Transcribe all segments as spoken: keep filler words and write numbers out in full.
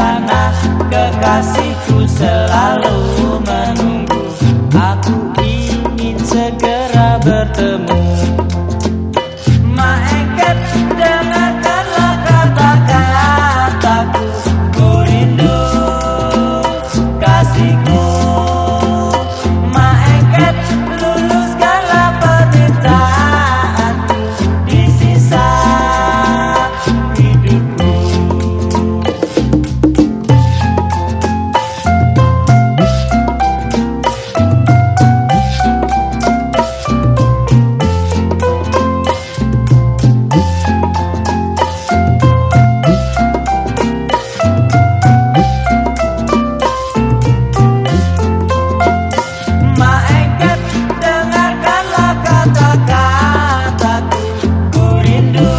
sana kekasihku selalu menunggu. Aku ingin segera bertemu. Maengket, dengarkanlah kata-kataku, ku rindu kasihku. Maengket, luluskanlah permintaanku di sisa hidupku. Maengket, dengarkanlah kata-kataku, ku rindu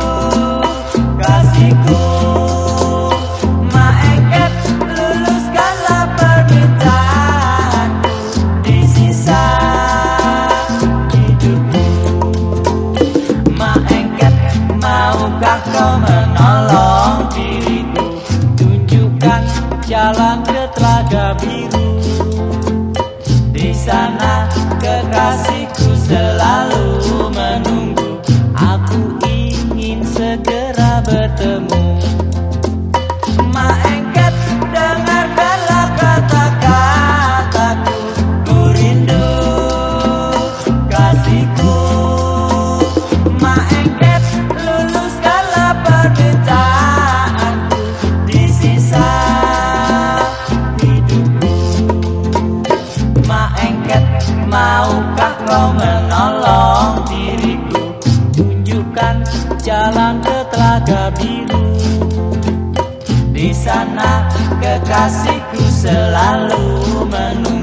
kasihku. Maengket, luluskanlah permintaanku di sisa hidupku. Maengket, maukah kau menolong diriku? Tunjukkan jalan ke Telaga Biru. Di sana kekasihku selalu menunggu. Aku ingin segera bertemu. Maengket, dengarkanlah kata-kataku, ku rindu kasihku. Maengket, luluskanlah permintaanku di sisa hidupku. Maengket, maukah kau menolong diriku? Tunjukkan jalan ke Telaga Biru. Di sana kekasihku selalu menunggu.